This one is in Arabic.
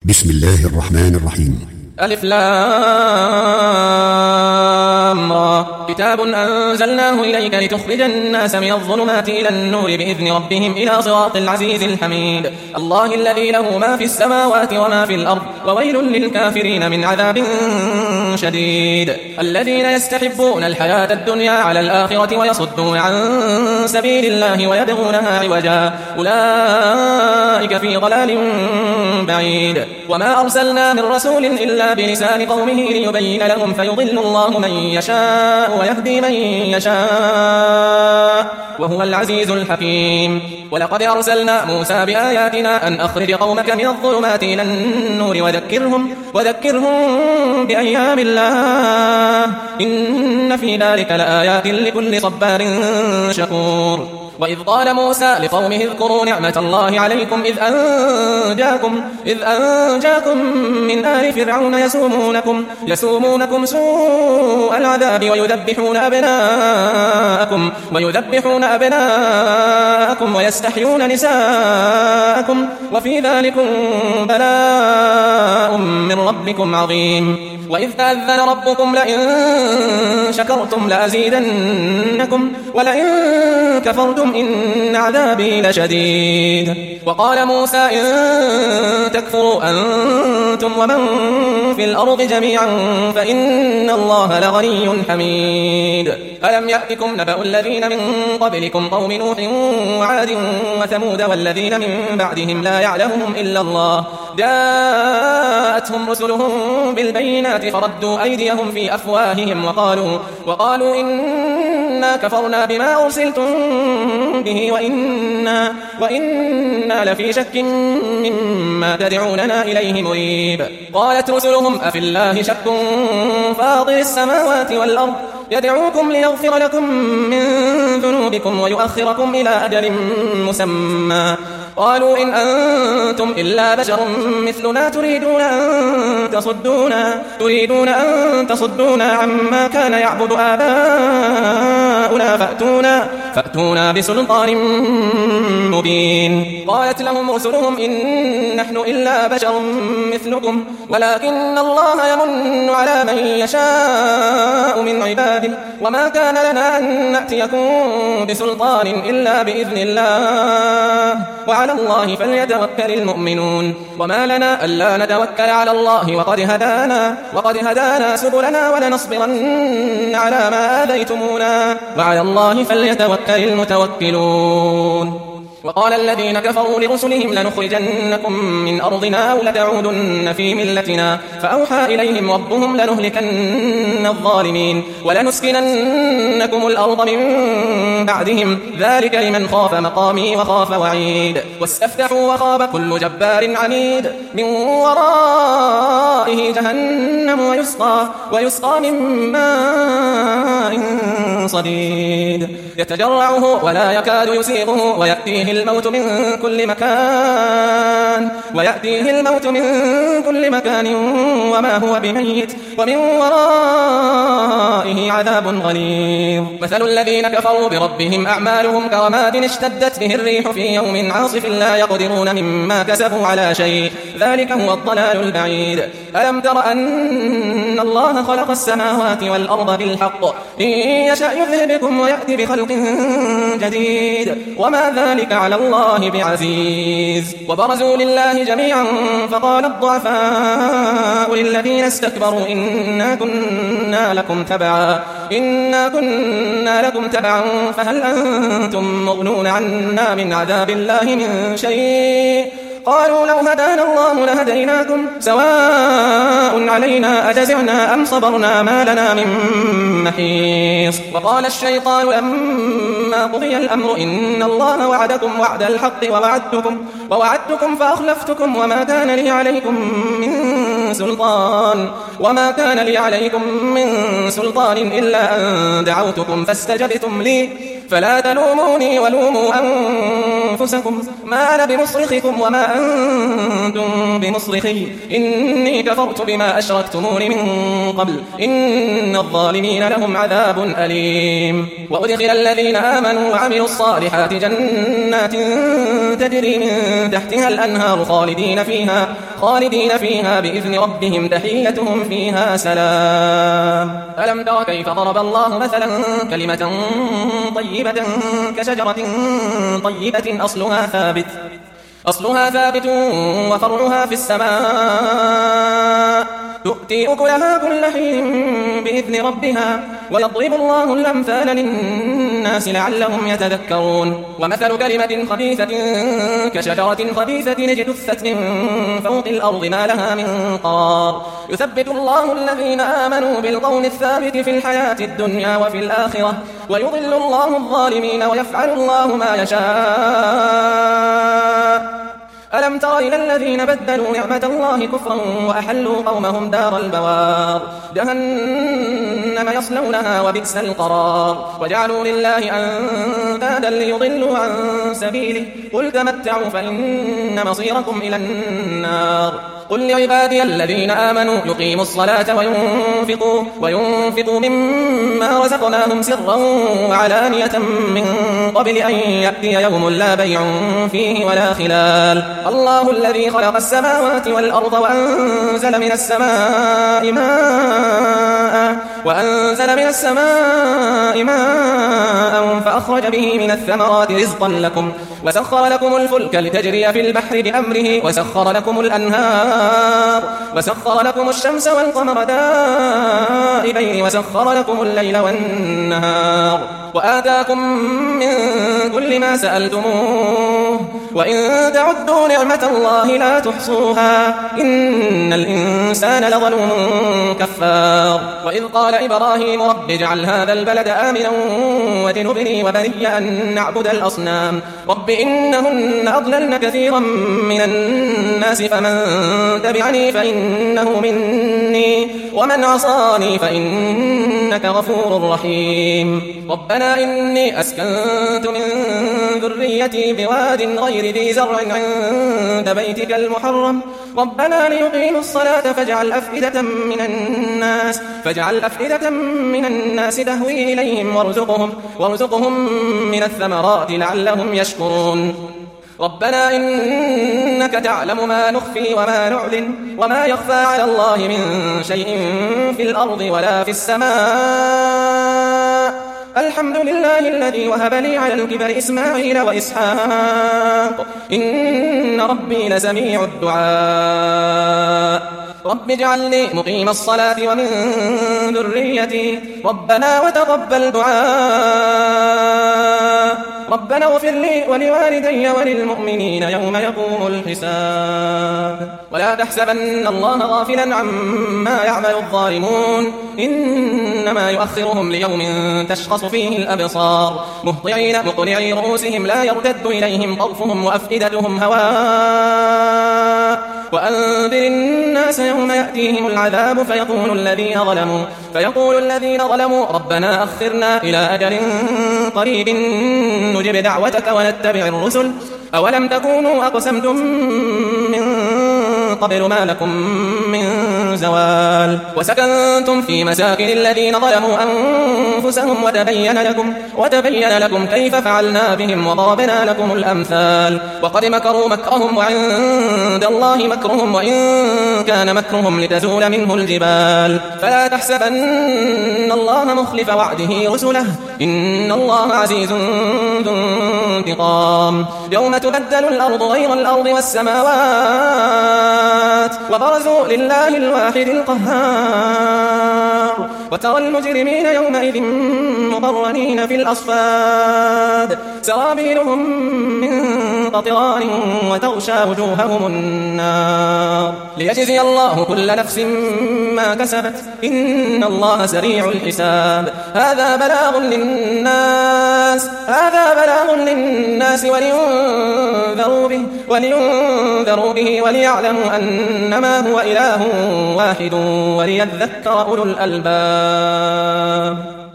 بسم الله الرحمن الرحيم. ألف لام را. كتاب أنزلناه إليك لتخرج الناس من الظلمات إلى النور بإذن ربهم إلى صراط العزيز الحميد. الله الذي له ما في السماوات وما في الأرض وويل للكافرين من عذاب شديد. الذين يستحبون الحياة الدنيا على الآخرة ويصدون عن سبيل الله ويبغونها عوجا أولئك في ضلال بعيد. وما أرسلنا من رسول إلا بلسان قومه ليبين لهم فيضل الله من يشاء ويهدي من يشاء وهو العزيز الحكيم. ولقد أرسلنا موسى بآياتنا أن أخرج قومك من الظلمات إلى النور وذكرهم بأيام الله إن في ذلك لآيات لكل صبار شكور. وإذ قال موسى لقومه اذكروا نعمة الله عليكم إذ أنجاكم من آل فرعون يسومونكم سوء العذاب ويذبحون أبناءكم ويستحيون نساءكم وفي ذلكم بلاء من ربكم عظيم. وإذ تأذن ربكم لئن شكرتم لأزيدنكم ولئن كفرتم إن عذابي لشديد. وقال موسى إن تكفروا أنتم ومن في الأرض جميعا فإن الله لغني حميد. ألم يأتكم نبأ الذين من قبلكم قوم نوح وعاد وثمود والذين من بعدهم لا يعلمهم إلا الله جاءتهم رسلهم بالبينات فردوا أيديهم في أفواههم وقالوا إنا كفرنا بما أرسلتم به وإنا لفي شك مما تدعوننا إليه مريب. قالت رسلهم أفي الله شك فاطر السماوات والأرض يدعوكم ليغفر لكم من ذنوبكم ويؤخركم إلى أجل مسمى قالوا إن أنتم إلا بشر مثلنا تريدون أن تصدونا عما كان يعبد آباؤنا فأتونا بسلطان مبين. قالت لهم رسلهم إن نحن إلا بشر مثلكم ولكن الله يمن على من يشاء من عباده وما كان لنا أن نأتيكم بسلطان إلا بإذن الله وعلى الله فليتوكل المؤمنون. وما لنا ألا نتوكل على الله وقد هدانا سبلنا ولنصبرن على ما آذيتمونا وعلى الله فليتوكل المتوكلون. وقال الذين كفروا لرسلهم لنخرجنكم من أرضنا أو لتعودن في ملتنا فأوحى إليهم ربهم لنهلكن الظالمين ولنسكننكم الأرض من بعدهم ذلك لمن خاف مقامي وخاف وعيد. واستفتحوا وخاب كل جبار عنيد من ورائه جهنم ويسقى من ماء صديد يتجرعه ولا يكاد يسيغه ويأتيه الموت من كل مكان وما هو بميت ومن ورائه عذاب غليظ. مثل الذين كفروا بربهم أعمالهم كرماد اشتدت به الريح في يوم عاصف لا يقدرون مما كسبوا على شيء ذلك هو الضلال البعيد. ألم تر أن الله خلق السماوات والأرض بالحق إن يشأ يذهبكم ويأتي بخلق جديد وما ذلك على الله بعزيز. وبرزوا لله جميعا فقال الضعفاء للذين استكبروا إنا كنا لكم تبعا فهل أنتم مغنون عنا من عذاب الله من شيء قالوا لو هدانا الله لهديناكم سواء علينا أجزعنا أم صبرنا ما لنا من محيص. وقال الشيطان لما قضي الأمر إن الله وعدكم وعد الحق ووعدتكم فأخلفتكم وما كان لي عليكم من سلطان إلا أن دعوتكم فاستجبتم لي فلا تلوموني ولوموا أنفسكم ما أنا بمصرخكم وما أنتم بمصرخي إني كفرت بما أشركتمون من قبل إن الظالمين لهم عذاب أليم. وأدخل الذين آمنوا وعملوا الصالحات جنات تجري من تحتها الأنهار خالدين فيها بإذن ربهم تحيتهم فيها سلام. ألم تر كيف ضرب الله مثلا كلمة طيبة كشجرة طيبة أصلها ثابت وفرعها في السماء تؤتي أكلها كل حين بإذن ربها ويضرب الله الأمثال للناس لعلهم يتذكرون. ومثل كلمة خبيثة كشجرة خبيثة اجتثت من فوق الأرض ما لها من قرار يثبت الله الذين آمنوا بالقول الثابت في الحياة الدنيا وفي الآخرة ويضل الله الظالمين ويفعل الله ما يشاء. ألم تر إلى الذين بدلوا نعمة الله كفرا وأحلوا قومهم دار البوار جهنم يصلونها وبئس القرار وجعلوا لله أندادا ليضلوا عن سبيله قل تمتعوا فإن مصيركم إلى النار. قل لعبادي الذين آمنوا يقيموا الصلاة وينفقوا مما رزقناهم سرا وعلانية من قبل أن يأتي يوم لا بيع فيه ولا خلال. الله الذي خلق السماوات والأرض وأنزل من السماء ماء فأخرج به من الثمرات رزقا لكم وسخر لكم الفلك لتجري في البحر بأمره وسخر لكم الأنهار وسخر لكم الشمس والقمر دائبين وسخر لكم الليل والنهار وآتاكم من كل ما سألتموه وإن تعدوا نعمة الله لا تحصوها إن الإنسان لظلوم كفار. وإذ قال إبراهيم رب اجعل هذا البلد آمنا واجنبني وبني أن نعبد الأصنام رب إنهن أضللن كثيرا من الناس فمن تبعني فإنه مني ومن عصاني فإنك غفور رحيم. ربنا إني أسكنت من ذريتي بواد غير ذي زرع عند بيتك المحرم ربنا ليقيموا الصلاة فاجعل أفئدة من الناس تهوي إليهم وارزقهم من الثمرات لعلهم يشكرون. ربنا إنك تعلم ما نخفي وما نعلن وما يخفى على الله من شيء في الأرض ولا في السماء الحمد لله الذي وهب لي على الكبر إسماعيل وإسحاق إن ربي لسميع الدعاء. رب اجعلني مقيم الصلاة ومن ذريتي ربنا وتقبل دعاء ربنا اغفر لي ولوالدي وللمؤمنين يوم يقوم الحساب. ولا تحسبن الله غافلا عما يعمل الظالمون إنما يؤخرهم ليوم تشخص فيه الأبصار مقنعي رؤوسهم لا يرتد إليهم طرفهم وأفئدتهم هواء. وأنذر الناس يوم يأتيهم العذاب فيقول الذين ظلموا ربنا أخرنا إلى أجل قريب نجب دعوتك ونتبع الرسل أولم تكونوا أقسمتم من قبل ما لكم من زوال وسكنتم في مساكن الذين ظلموا أنفسهم وتبين لكم كيف فعلنا بهم وضربنا لكم الأمثال وقد مكروا مكرهم وعند الله مكرهم وإن كان مكرهم لتزول منه الجبال فلا تحسبن الله مخلف وعده رسله إن الله عزيز ذو انتقام. يوم تبدل الأرض غير الأرض والسماوات وبرزوا لله الواحد القهار وترى المجرمين يومئذ مقرنين في الأصفاد سرابيلهم من قطران وتغشى وجوههم النار ليجزي الله كل نفس ما كسبت إن الله سريع الحساب. هذا بلاغ للناس ولينذروا به وليعلموا أنما هو إله واحد وليذكر أولو الألباب.